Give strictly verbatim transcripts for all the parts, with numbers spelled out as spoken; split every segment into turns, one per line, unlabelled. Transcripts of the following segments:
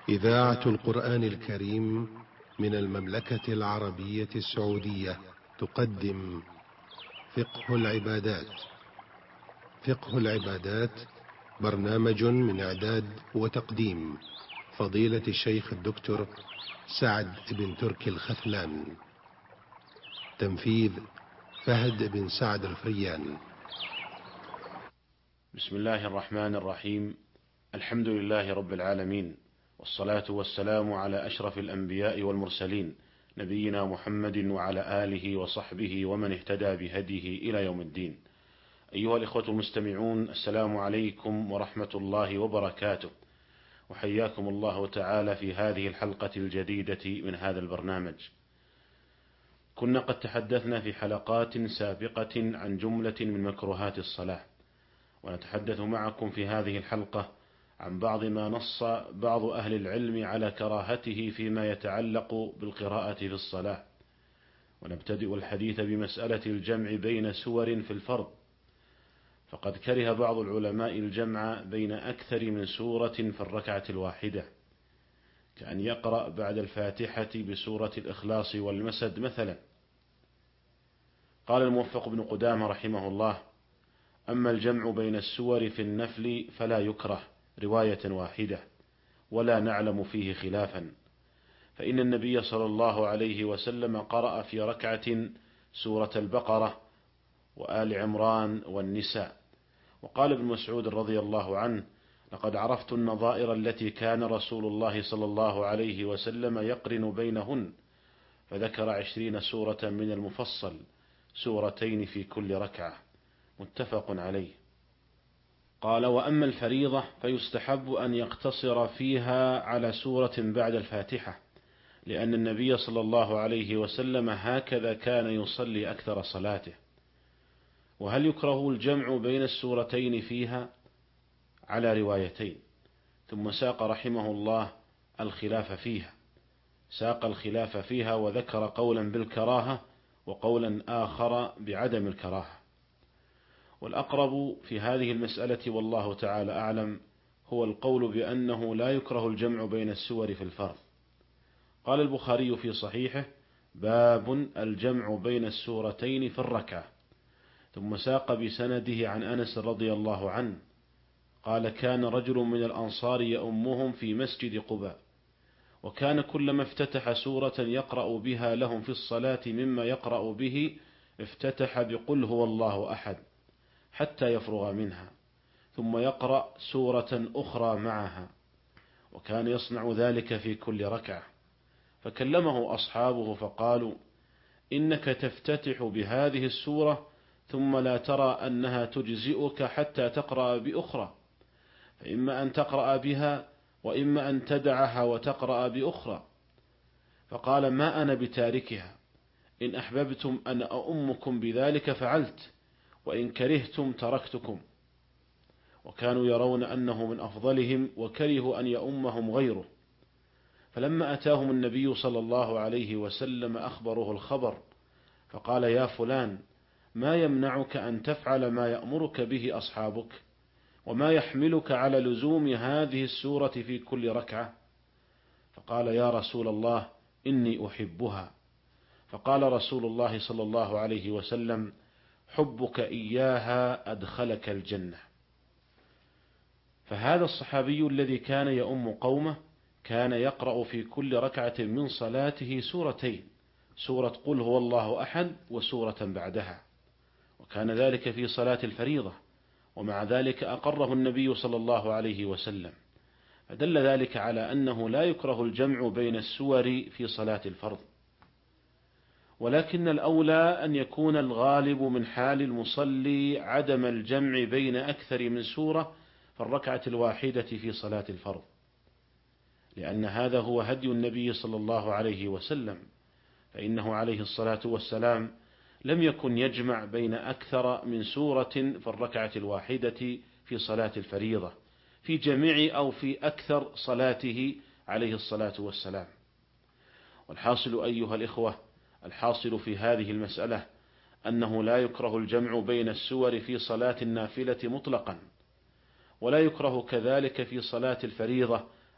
إذاعة القرآن الكريم من المملكة العربية السعودية تقدم فقه العبادات. فقه العبادات برنامج من إعداد وتقديم فضيلة الشيخ الدكتور سعد بن تركي الخثلان. تنفيذ فهد بن سعد الفريان.
بسم الله الرحمن الرحيم. الحمد لله رب العالمين، والصلاة والسلام على أشرف الأنبياء والمرسلين، نبينا محمد وعلى آله وصحبه ومن اهتدى بهديه إلى يوم الدين. أيها الإخوة المستمعون، السلام عليكم ورحمة الله وبركاته، وحياكم الله تعالى في هذه الحلقة الجديدة من هذا البرنامج. كنا قد تحدثنا في حلقات سابقة عن جملة من مكروهات الصلاة، ونتحدث معكم في هذه الحلقة عن بعض ما نص بعض أهل العلم على كراهته فيما يتعلق بالقراءة في الصلاة. ونبتدئ الحديث بمسألة الجمع بين سور في الفرض، فقد كره بعض العلماء الجمع بين أكثر من سورة في الركعة الواحدة، كأن يقرأ بعد الفاتحة بسورة الإخلاص والمسد مثلا. قال الموفق بن قدامة رحمه الله: أما الجمع بين السور في النفل فلا يكره رواية واحدة، ولا نعلم فيه خلافا، فإن النبي صلى الله عليه وسلم قرأ في ركعة سورة البقرة وآل عمران والنساء. وقال ابن مسعود رضي الله عنه: لقد عرفت النظائر التي كان رسول الله صلى الله عليه وسلم يقرن بينهن، فذكر عشرين سورة من المفصل، سورتين في كل ركعة، متفق عليه. قال: وأما الفريضة فيستحب أن يقتصر فيها على سورة بعد الفاتحة، لأن النبي صلى الله عليه وسلم هكذا كان يصلي أكثر صلاته. وهل يكره الجمع بين السورتين فيها؟ على روايتين. ثم ساق رحمه الله الخلاف فيها، ساق الخلاف فيها وذكر قولا بالكراهة وقولا آخر بعدم الكراهة. والأقرب في هذه المسألة والله تعالى أعلم هو القول بأنه لا يكره الجمع بين السور في الفرض. قال البخاري في صحيحه: باب الجمع بين السورتين في الركعة. ثم ساق بسنده عن أنس رضي الله عنه قال: كان رجل من الأنصار يؤمهم في مسجد قباء، وكان كلما افتتح سورة يقرأ بها لهم في الصلاة مما يقرأ به افتتح بقل هو الله أحد حتى يفرغ منها، ثم يقرأ سورة أخرى معها، وكان يصنع ذلك في كل ركعة. فكلمه أصحابه فقالوا: إنك تفتتح بهذه السورة ثم لا ترى أنها تجزئك حتى تقرأ بأخرى، فإما أن تقرأ بها وإما أن تدعها وتقرأ بأخرى. فقال: ما أنا بتاركها، إن أحببتم أن أؤمكم بذلك فعلت، وإن كرهتم تركتكم. وكانوا يرون أنه من أفضلهم، وكرهوا أن يؤمهم غيره. فلما أتاهم النبي صلى الله عليه وسلم أخبره الخبر، فقال: يا فلان، ما يمنعك أن تفعل ما يأمرك به أصحابك؟ وما يحملك على لزوم هذه السورة في كل ركعة؟ فقال: يا رسول الله، إني أحبها. فقال رسول الله صلى الله عليه وسلم: حبك إياها أدخلك الجنة. فهذا الصحابي الذي كان يؤم قومه كان يقرأ في كل ركعة من صلاته سورتين، سورة قل هو الله أحد وسورة بعدها، وكان ذلك في صلاة الفريضة، ومع ذلك أقره النبي صلى الله عليه وسلم. فدل ذلك على أنه لا يكره الجمع بين السور في صلاة الفرض، ولكن الأولى أن يكون الغالب من حال المصلي عدم الجمع بين أكثر من سورة في الركعة الواحدة في صلاة الفرض، لأن هذا هو هدي النبي صلى الله عليه وسلم، فإنه عليه الصلاة والسلام لم يكن يجمع بين أكثر من سورة في الركعة الواحدة في صلاة الفريضة في جميع أو في أكثر صلاته عليه الصلاة والسلام. والحاصل أيها الإخوة، الحاصل في هذه المسألة أنه لا يكره الجمع بين السور في صلاة النافلة مطلقا، ولا يكره كذلك في صلاة الفريضة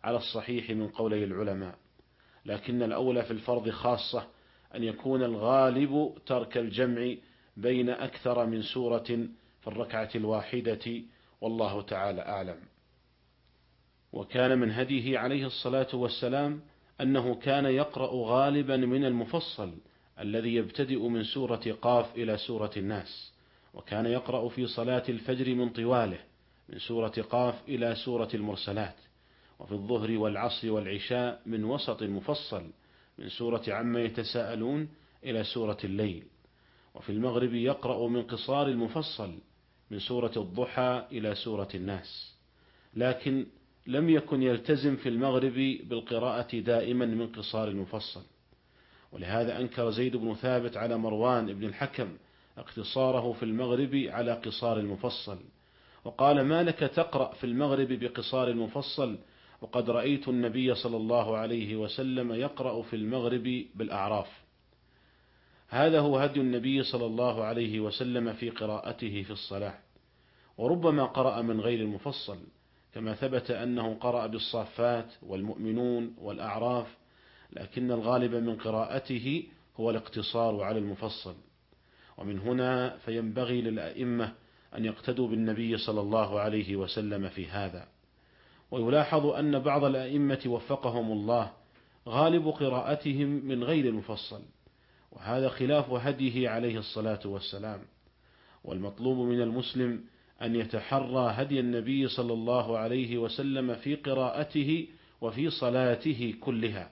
على الصحيح من قولي العلماء، لكن الأولى في الفرض خاصة أن يكون الغالب ترك الجمع بين أكثر من سورة في الركعة الواحدة، والله تعالى أعلم. وكان من هديه عليه الصلاة والسلام أنه كان يقرأ غالبا من المفصل الذي يبتدئ من سورة قاف إلى سورة الناس، وكان يقرأ في صلاة الفجر من طواله من سورة قاف إلى سورة المرسلات، وفي الظهر والعصر والعشاء من وسط المفصل من سورة عما يتساءلون إلى سورة الليل، وفي المغرب يقرأ من قصار المفصل من سورة الضحى إلى سورة الناس، لكن لم يكن يلتزم في المغرب بالقراءة دائما من قصار المفصل، ولهذا أنكر زيد بن ثابت على مروان بن الحكم اقتصاره في المغرب على قصار المفصل، وقال: ما لك تقرأ في المغرب بقصار المفصل وقد رأيت النبي صلى الله عليه وسلم يقرأ في المغرب بالأعراف. هذا هو هدي النبي صلى الله عليه وسلم في قراءته في الصلاة، وربما قرأ من غير المفصل، كما ثبت أنه قرأ بالصافات والمؤمنون والأعراف، لكن الغالب من قراءته هو الاقتصار على المفصل. ومن هنا فينبغي للأئمة أن يقتدوا بالنبي صلى الله عليه وسلم في هذا. ويلاحظ أن بعض الأئمة وفقهم الله غالب قراءتهم من غير المفصل، وهذا خلاف هديه عليه الصلاة والسلام. والمطلوب من المسلم أن يتحرى هدي النبي صلى الله عليه وسلم في قراءته وفي صلاته كلها.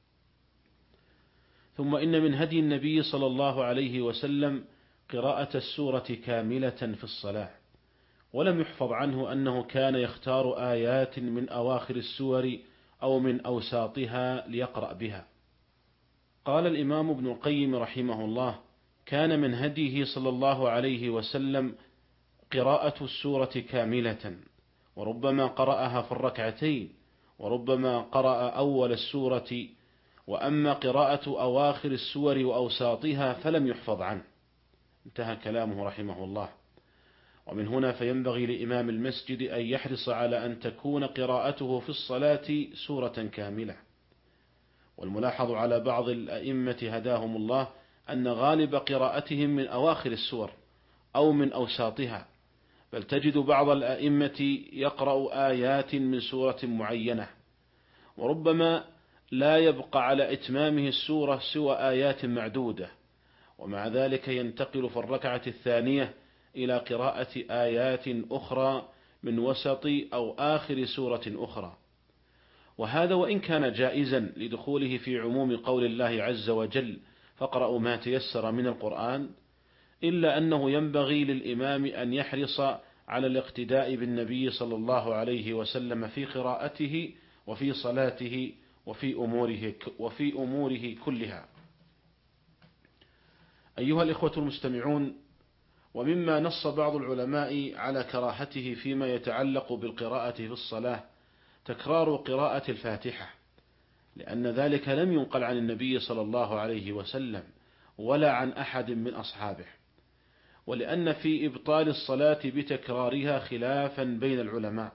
ثم إن من هدي النبي صلى الله عليه وسلم قراءة السورة كاملة في الصلاة، ولم يحفظ عنه أنه كان يختار آيات من أواخر السور أو من أوساطها ليقرأ بها. قال الإمام ابن القيم رحمه الله: كان من هديه صلى الله عليه وسلم قراءة السورة كاملة، وربما قرأها في الركعتين، وربما قرأ أول السورة، وأما قراءة أواخر السور وأوساطها فلم يحفظ عنه. انتهى كلامه رحمه الله. ومن هنا فينبغي لإمام المسجد أن يحرص على أن تكون قراءته في الصلاة سورة كاملة. والملاحظ على بعض الأئمة هداهم الله أن غالب قراءتهم من أواخر السور أو من أوساطها، بل تجد بعض الأئمة يقرأ آيات من سورة معينة، وربما لا يبقى على إتمامه السورة سوى آيات معدودة، ومع ذلك ينتقل في الركعة الثانية إلى قراءة آيات أخرى من وسط أو آخر سورة أخرى. وهذا وإن كان جائزا لدخوله في عموم قول الله عز وجل: فاقرأوا ما تيسر من القرآن، إلا أنه ينبغي للإمام أن يحرص على الاقتداء بالنبي صلى الله عليه وسلم في قراءته وفي صلاته وفي أموره, وفي أموره كلها. أيها الإخوة المستمعون، ومما نص بعض العلماء على كراهته فيما يتعلق بالقراءة في الصلاة تكرار قراءة الفاتحة، لأن ذلك لم ينقل عن النبي صلى الله عليه وسلم ولا عن أحد من أصحابه، ولأن في إبطال الصلاة بتكرارها خلافا بين العلماء،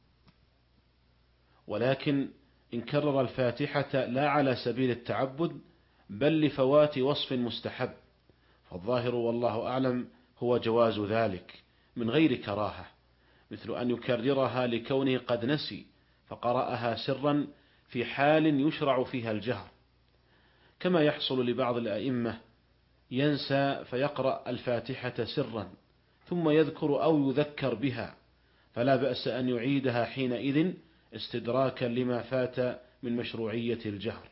ولكن إن كرر الفاتحة لا على سبيل التعبد بل لفوات وصف مستحب، فالظاهر والله أعلم هو جواز ذلك من غير كراهة، مثل أن يكررها لكونه قد نسي فقرأها سرا في حال يشرع فيها الجهر، كما يحصل لبعض الأئمة ينسى فيقرأ الفاتحة سرا ثم يذكر أو يذكر بها، فلا بأس أن يعيدها حينئذ استدراكا لما فات من مشروعية الجهر.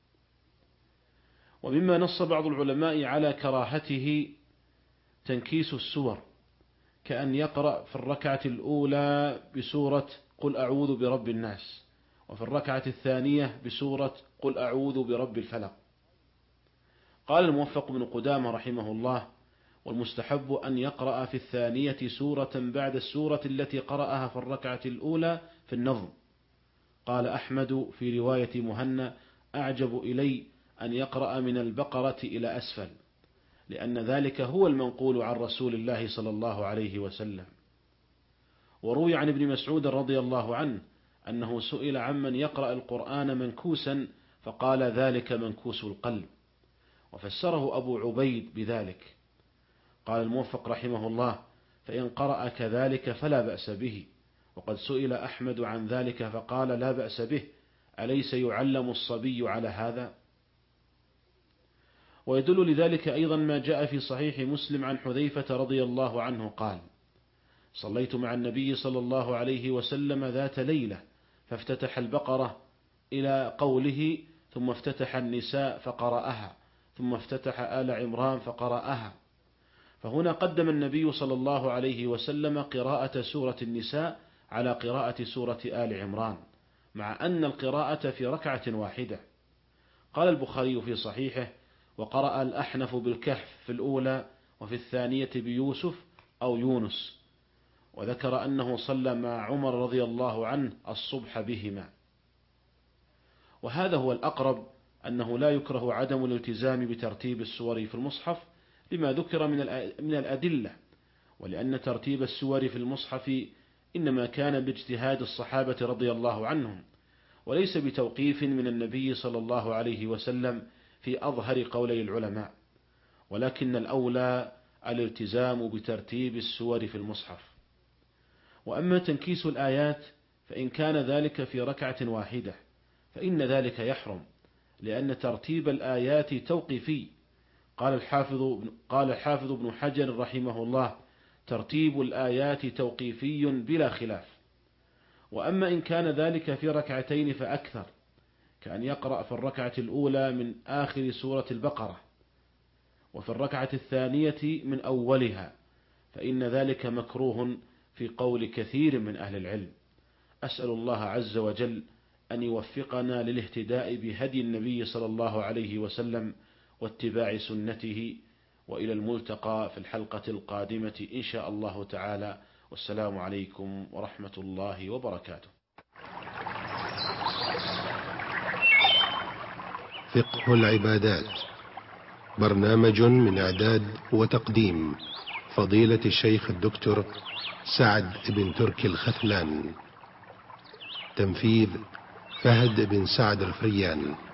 ومما نص بعض العلماء على كراهته تنكيس السور، كأن يقرأ في الركعة الأولى بسورة قل أعوذ برب الناس، وفي الركعة الثانية بسورة قل أعوذ برب الفلق. قال الموفق بن قدامة رحمه الله: والمستحب أن يقرأ في الثانية سورة بعد السورة التي قرأها في الركعة الأولى في النظم. قال أحمد في رواية مهنا: أعجب إلي أن يقرأ من البقرة إلى أسفل، لأن ذلك هو المنقول عن رسول الله صلى الله عليه وسلم. وروي عن ابن مسعود رضي الله عنه أنه سئل عمن يقرأ القرآن منكوسا فقال ذلك منكوس القلب، وفسره أبو عبيد بذلك. قال الموفق رحمه الله: فإن قرأ كذلك فلا بأس به. وقد سئل أحمد عن ذلك فقال: لا بأس به، أليس يعلم الصبي على هذا؟ ويدل لذلك أيضا ما جاء في صحيح مسلم عن حذيفة رضي الله عنه قال: صليت مع النبي صلى الله عليه وسلم ذات ليلة فافتتح البقرة إلى قوله: ثم افتتح النساء فقرأها، ثم افتتح آل عمران فقرأها. فهنا قدم النبي صلى الله عليه وسلم قراءة سورة النساء على قراءة سورة آل عمران، مع أن القراءة في ركعة واحدة. قال البخاري في صحيحه: وقرأ الأحنف بالكهف في الأولى، وفي الثانية بيوسف أو يونس، وذكر أنه صلى مع عمر رضي الله عنه الصبح بهما. وهذا هو الأقرب، أنه لا يكره عدم الالتزام بترتيب السور في المصحف لما ذكر من الأدلة، ولأن ترتيب السور في المصحف إنما كان باجتهاد الصحابة رضي الله عنهم، وليس بتوقيف من النبي صلى الله عليه وسلم في أظهر قولي العلماء، ولكن الأولى الالتزام بترتيب السور في المصحف. وأما تنكيس الآيات فإن كان ذلك في ركعة واحدة فإن ذلك يحرم، لأن ترتيب الآيات توقيفي. قال الحافظ قال الحافظ ابن حجر رحمه الله: ترتيب الآيات توقيفي بلا خلاف. وأما إن كان ذلك في ركعتين فأكثر، كأن يقرأ في الركعة الأولى من آخر سورة البقرة، وفي الركعة الثانية من أولها، فإن ذلك مكروه في قول كثير من أهل العلم. أسأل الله عز وجل أن يوفقنا للاهتداء بهدي النبي صلى الله عليه وسلم واتباع سنته، وإلى الملتقى في الحلقة القادمة إن شاء الله تعالى، والسلام عليكم ورحمة الله وبركاته.
فقه العبادات، برنامج من إعداد وتقديم فضيلة الشيخ الدكتور سعد بن تركي الختلان، تنفيذ فهد بن سعد الفريان.